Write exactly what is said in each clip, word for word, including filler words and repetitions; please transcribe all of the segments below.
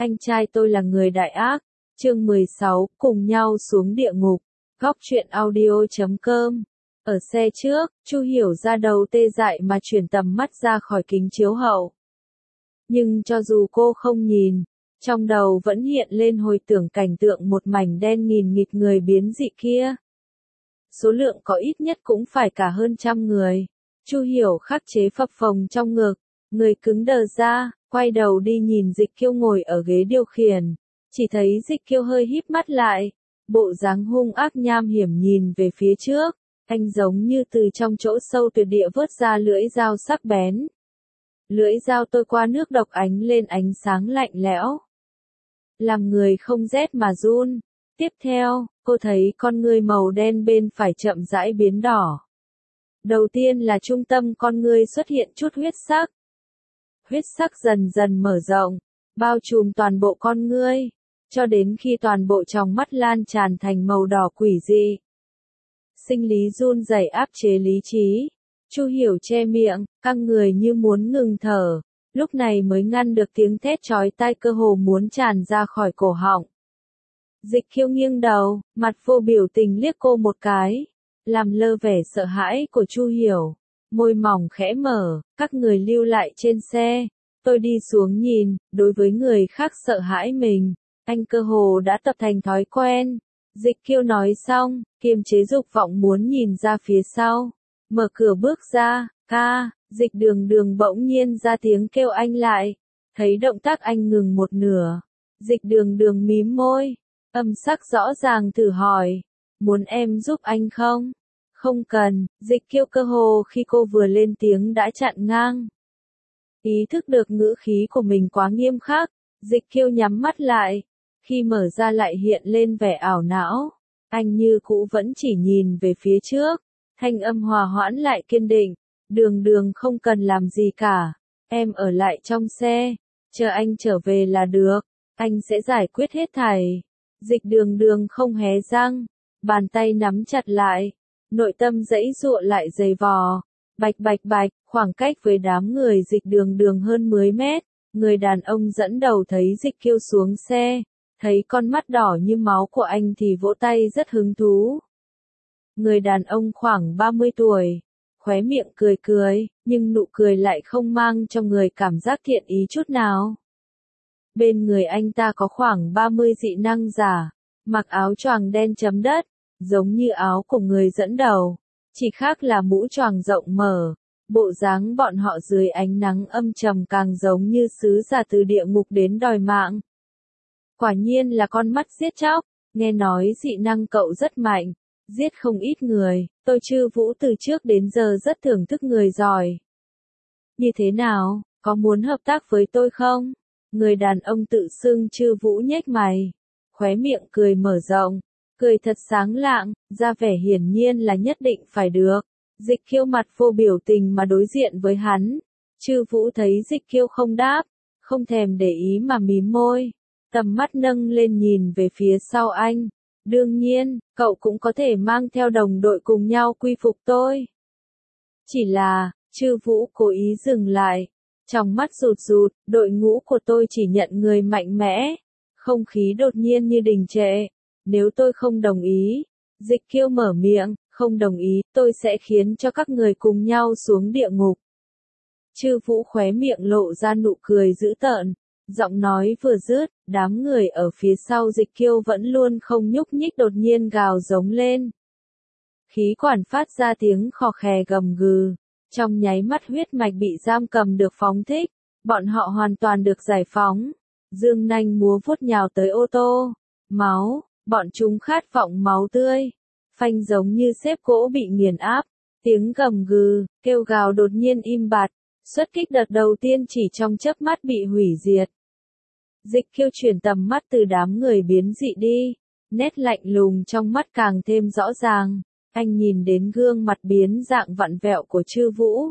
anh trai tôi là người đại ác. Chương mười sáu, cùng nhau xuống địa ngục. Góc truyện audio chấm com. Ở xe trước, Chu Hiểu ra đầu tê dại mà chuyển tầm mắt ra khỏi kính chiếu hậu. Nhưng cho dù cô không nhìn, trong đầu vẫn hiện lên hồi tưởng cảnh tượng một mảnh đen nghìn nghịt người biến dị kia. Số lượng có ít nhất cũng phải cả hơn trăm người. Chu Hiểu khắc chế phập phồng trong ngực, người cứng đờ ra, quay đầu đi nhìn Dịch Kiêu ngồi ở ghế điều khiển. Chỉ thấy Dịch Kiêu hơi híp mắt lại, bộ dáng hung ác nham hiểm nhìn về phía trước, anh giống như từ trong chỗ sâu tuyệt địa vớt ra lưỡi dao sắc bén. Lưỡi dao tôi qua nước độc ánh lên ánh sáng lạnh lẽo, làm người không rét mà run. Tiếp theo, cô thấy con ngươi màu đen bên phải chậm rãi biến đỏ. Đầu tiên là trung tâm con ngươi xuất hiện chút huyết sắc. Huyết sắc dần dần mở rộng, bao trùm toàn bộ con ngươi, cho đến khi toàn bộ tròng mắt lan tràn thành màu đỏ quỷ dị. Sinh lý run rẩy áp chế lý trí. Chu Hiểu che miệng, căng người như muốn ngừng thở, lúc này mới ngăn được tiếng thét chói tai cơ hồ muốn tràn ra khỏi cổ họng. Dịch Kiêu nghiêng đầu, mặt vô biểu tình liếc cô một cái, làm lơ vẻ sợ hãi của Chu Hiểu, môi mỏng khẽ mở, các người lưu lại trên xe, tôi đi xuống nhìn. Đối với người khác sợ hãi mình, anh cơ hồ đã tập thành thói quen. Dịch Kiêu nói xong, kiềm chế dục vọng muốn nhìn ra phía sau, mở cửa bước ra. Ca, Dịch Đường Đường bỗng nhiên ra tiếng kêu anh lại, thấy động tác anh ngừng một nửa, Dịch Đường Đường mím môi, âm sắc rõ ràng thử hỏi, muốn em giúp anh không? Không cần. Dịch Kiêu cơ hồ khi cô vừa lên tiếng đã chặn ngang. Ý thức được ngữ khí của mình quá nghiêm khắc, Dịch Kiêu nhắm mắt lại, khi mở ra lại hiện lên vẻ ảo não. Anh như cũ vẫn chỉ nhìn về phía trước, thanh âm hòa hoãn lại kiên định, Đường Đường không cần làm gì cả, em ở lại trong xe, chờ anh trở về là được, anh sẽ giải quyết hết thảy. Dịch Đường Đường không hé răng, bàn tay nắm chặt lại, nội tâm giãy giụa lại dày vò, bạch bạch bạch, khoảng cách với đám người Dịch Đường Đường hơn mười mét, người đàn ông dẫn đầu thấy Dịch Kiêu xuống xe, thấy con mắt đỏ như máu của anh thì vỗ tay rất hứng thú. Người đàn ông khoảng ba mươi tuổi, khóe miệng cười cười, nhưng nụ cười lại không mang cho người cảm giác thiện ý chút nào. Bên người anh ta có khoảng ba mươi dị năng giả, mặc áo choàng đen chấm đất, giống như áo của người dẫn đầu, chỉ khác là mũ choàng rộng mở, bộ dáng bọn họ dưới ánh nắng âm trầm càng giống như sứ giả từ địa ngục đến đòi mạng. Quả nhiên là con mắt giết chóc, nghe nói dị năng cậu rất mạnh, giết không ít người, tôi Chư Vũ từ trước đến giờ rất thưởng thức người giỏi. Như thế nào, có muốn hợp tác với tôi không? Người đàn ông tự xưng Chư Vũ nhếch mày, khóe miệng cười mở rộng, cười thật sáng lạng, ra vẻ hiển nhiên là nhất định phải được. Dịch Kiêu mặt vô biểu tình mà đối diện với hắn. Chư Vũ thấy Dịch Kiêu không đáp, không thèm để ý mà mím môi, tầm mắt nâng lên nhìn về phía sau anh. Đương nhiên, cậu cũng có thể mang theo đồng đội cùng nhau quy phục tôi. Chỉ là, Chư Vũ cố ý dừng lại, trong mắt rụt rụt, đội ngũ của tôi chỉ nhận người mạnh mẽ. Không khí đột nhiên như đình trệ. Nếu tôi không đồng ý, Dịch Kiêu mở miệng, không đồng ý, tôi sẽ khiến cho các người cùng nhau xuống địa ngục. Chư Vũ khóe miệng lộ ra nụ cười dữ tợn, giọng nói vừa dứt, đám người ở phía sau Dịch Kiêu vẫn luôn không nhúc nhích đột nhiên gào giống lên. Khí quản phát ra tiếng khò khè gầm gừ, trong nháy mắt huyết mạch bị giam cầm được phóng thích, bọn họ hoàn toàn được giải phóng, dương nanh múa vuốt nhào tới ô tô, máu, bọn chúng khát vọng máu tươi, phanh giống như xếp gỗ bị nghiền áp, tiếng gầm gừ, kêu gào đột nhiên im bặt, xuất kích đợt đầu tiên chỉ trong chớp mắt bị hủy diệt. Dịch Kiêu chuyển tầm mắt từ đám người biến dị đi, nét lạnh lùng trong mắt càng thêm rõ ràng, anh nhìn đến gương mặt biến dạng vặn vẹo của Chư Vũ.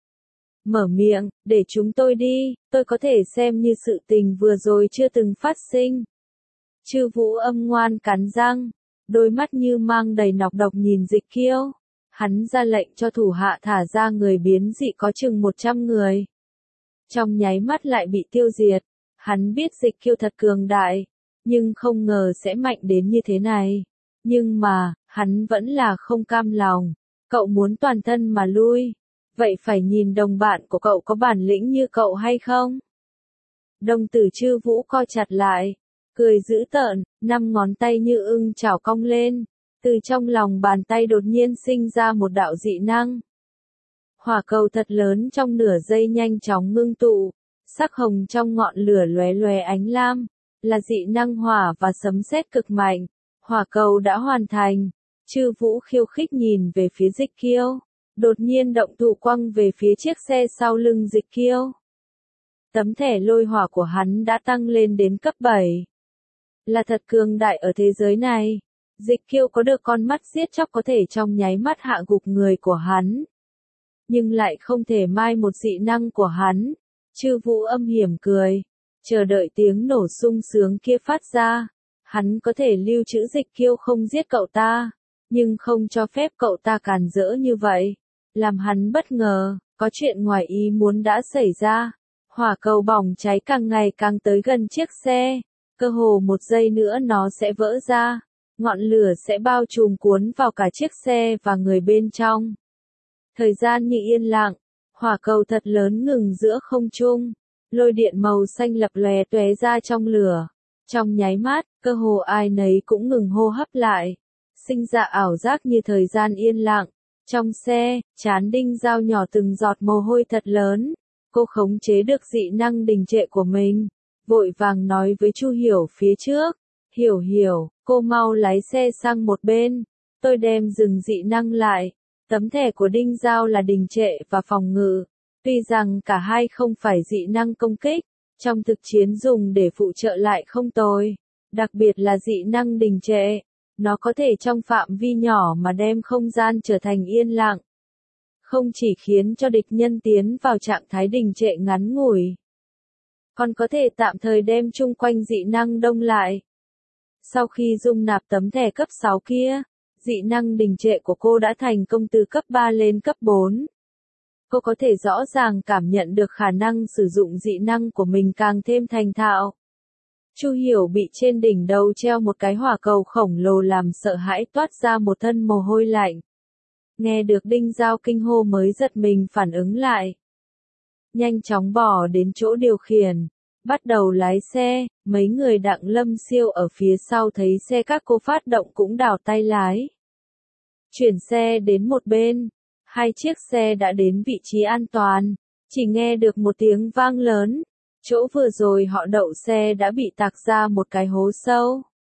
Mở miệng, để chúng tôi đi, tôi có thể xem như sự tình vừa rồi chưa từng phát sinh. Chư Vũ âm ngoan cắn răng, đôi mắt như mang đầy nọc độc nhìn Dịch Kiêu. Hắn ra lệnh cho thủ hạ thả ra người biến dị có chừng một trăm người. Trong nháy mắt lại bị tiêu diệt. Hắn biết Dịch Kiêu thật cường đại, nhưng không ngờ sẽ mạnh đến như thế này. Nhưng mà, hắn vẫn là không cam lòng. Cậu muốn toàn thân mà lui. Vậy phải nhìn đồng bạn của cậu có bản lĩnh như cậu hay không? Đồng tử Chư Vũ co chặt lại, cười dữ tợn, năm ngón tay như ưng chảo cong lên. Từ trong lòng bàn tay đột nhiên sinh ra một đạo dị năng. Hỏa cầu thật lớn trong nửa giây nhanh chóng ngưng tụ, sắc hồng trong ngọn lửa lóe lóe ánh lam, là dị năng hỏa và sấm sét cực mạnh. Hỏa cầu đã hoàn thành. Chư Vũ khiêu khích nhìn về phía Dịch Kiêu, đột nhiên động thủ quăng về phía chiếc xe sau lưng Dịch Kiêu. Tấm thẻ lôi hỏa của hắn đã tăng lên đến cấp bảy. Là thật cường đại ở thế giới này. Dịch Kiêu có được con mắt giết chóc có thể trong nháy mắt hạ gục người của hắn. Nhưng lại không thể mai một dị năng của hắn. Chư Vũ âm hiểm cười, chờ đợi tiếng nổ sung sướng kia phát ra. Hắn có thể lưu trữ Dịch Kiêu không giết cậu ta, nhưng không cho phép cậu ta càn rỡ như vậy. Làm hắn bất ngờ, có chuyện ngoài ý muốn đã xảy ra. Hỏa cầu bỏng cháy càng ngày càng tới gần chiếc xe, cơ hồ một giây nữa nó sẽ vỡ ra, ngọn lửa sẽ bao trùm cuốn vào cả chiếc xe và người bên trong. Thời gian như yên lặng, hỏa cầu thật lớn ngừng giữa không trung, lôi điện màu xanh lập lòe tóe ra trong lửa. Trong nháy mắt, cơ hồ ai nấy cũng ngừng hô hấp lại, sinh ra ảo giác như thời gian yên lặng. Trong xe, Trán Đinh Dao nhỏ từng giọt mồ hôi thật lớn. Cô khống chế được dị năng đình trệ của mình, vội vàng nói với Chu Hiểu phía trước. Hiểu Hiểu, cô mau lái xe sang một bên, tôi đem dừng dị năng lại. Tấm thẻ của Đinh Dao là đình trệ và phòng ngự. Tuy rằng cả hai không phải dị năng công kích, trong thực chiến dùng để phụ trợ lại không tồi. Đặc biệt là dị năng đình trệ, nó có thể trong phạm vi nhỏ mà đem không gian trở thành yên lặng. Không chỉ khiến cho địch nhân tiến vào trạng thái đình trệ ngắn ngủi, còn có thể tạm thời đem chung quanh dị năng đông lại. Sau khi dung nạp tấm thẻ cấp sáu kia, dị năng đình trệ của cô đã thành công từ cấp ba lên cấp bốn. Cô có thể rõ ràng cảm nhận được khả năng sử dụng dị năng của mình càng thêm thành thạo. Chu Hiểu bị trên đỉnh đầu treo một cái hỏa cầu khổng lồ làm sợ hãi toát ra một thân mồ hôi lạnh. Nghe được Đinh Dao kinh hô mới giật mình phản ứng lại. Nhanh chóng bỏ đến chỗ điều khiển, bắt đầu lái xe. Mấy người Đặng Lâm Siêu ở phía sau thấy xe các cô phát động cũng đảo tay lái. Chuyển xe đến một bên, hai chiếc xe đã đến vị trí an toàn, chỉ nghe được một tiếng vang lớn. Chỗ vừa rồi họ đậu xe đã bị tạc ra một cái hố sâu.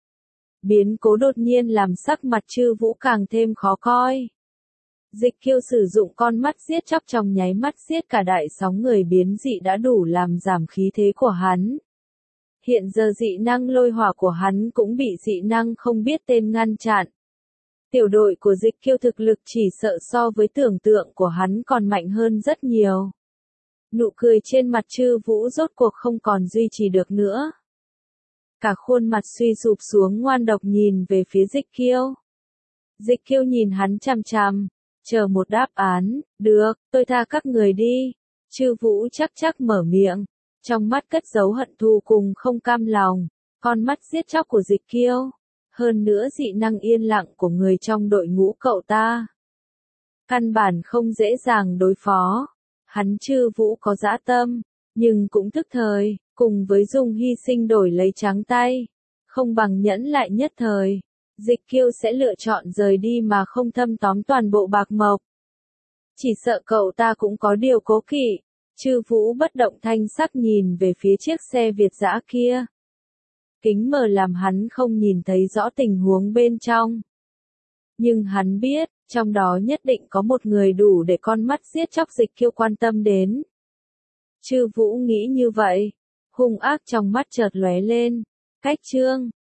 Biến cố đột nhiên làm sắc mặt Chư Vũ càng thêm khó coi. Dịch Kiêu sử dụng con mắt giết chóc trong nháy mắt giết cả đại sóng người biến dị đã đủ làm giảm khí thế của hắn. Hiện giờ dị năng lôi hỏa của hắn cũng bị dị năng không biết tên ngăn chặn. Tiểu đội của Dịch Kiêu thực lực chỉ sợ so với tưởng tượng của hắn còn mạnh hơn rất nhiều. Nụ cười trên mặt Chư Vũ rốt cuộc không còn duy trì được nữa. Cả khuôn mặt suy sụp xuống ngoan độc nhìn về phía Dịch Kiêu. Dịch Kiêu nhìn hắn chằm chằm, chờ một đáp án. Được, tôi tha các người đi. Chư Vũ chắc chắc mở miệng, trong mắt cất giấu hận thù cùng không cam lòng. Con mắt giết chóc của Dịch Kiêu, hơn nữa dị năng yên lặng của người trong đội ngũ cậu ta, căn bản không dễ dàng đối phó. Hắn Chư Vũ có dã tâm, nhưng cũng thức thời, cùng với dùng hy sinh đổi lấy trắng tay, không bằng nhẫn lại nhất thời. Dịch Kiêu sẽ lựa chọn rời đi mà không thâm tóm toàn bộ Bạc Mộc. Chỉ sợ cậu ta cũng có điều cố kỵ. Chư Vũ bất động thanh sắc nhìn về phía chiếc xe Việt dã kia. Kính mờ làm hắn không nhìn thấy rõ tình huống bên trong. Nhưng hắn biết, trong đó nhất định có một người đủ để con mắt giết chóc Dịch Kiêu quan tâm đến. Chư Vũ nghĩ như vậy, hung ác trong mắt chợt lóe lên. Cách chương